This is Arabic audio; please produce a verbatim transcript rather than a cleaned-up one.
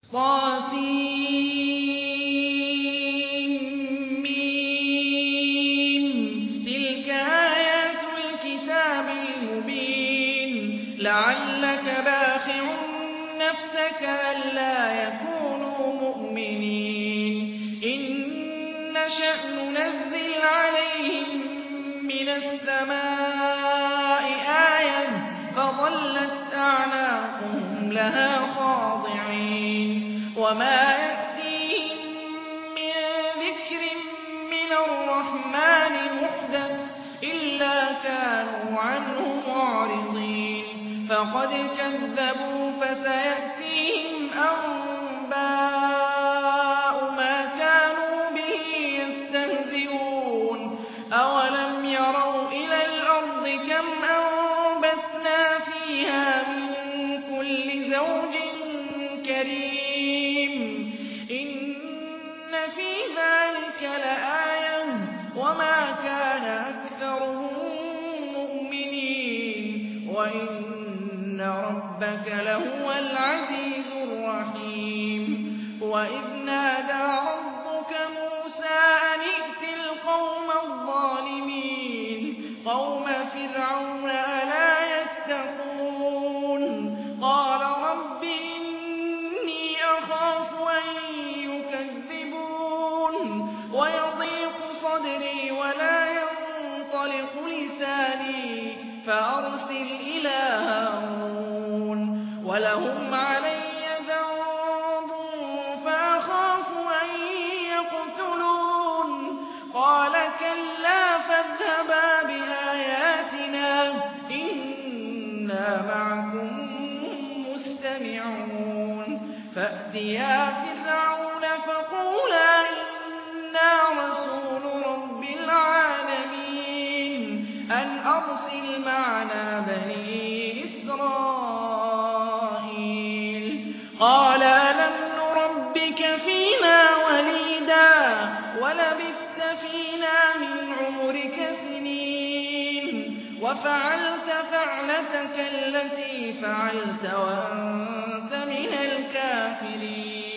طسم تلك آيات الكتاب المبين لعلك باخع نفسك ألا يكونوا مؤمنين إن نشأ ننزل عليهم من السماء آية فظلت أعناقهم لها خاضعين وما يأتيهم من ذكر من الرحمن محدث إلا كانوا عنه معرضين فقد كذبوا فسيأتيهم أنباء ما كانوا به يستهزئون أولم يروا إلى الأرض كم أنبتنا فيها من كل زوج كريم إن في ذلك لآية وما كان أكثرهم مؤمنين وإن ربك لهو العزيز الرحيم وإذ نادى ربك موسى أن ائت القوم الظالمين قوم فرعون ألا يتقون قال رب إني أخاف أن يكذبون ويضيق صدري ولا ينطلق لساني فأرسل إلى هارون ولهم علي ذنب فأخاف أن يقتلون قال كلا فاذهبا بآياتنا إنا معكم مستمعون فأتيا فرعون فقولا إنا رسول رب العالمين أن أرسل معنا بني إسرائيل قال ألم نربك فينا وليدا ولبثت فينا من عمرك سنين وفعلت فعلتك التي فعلت وأنت من الكافرين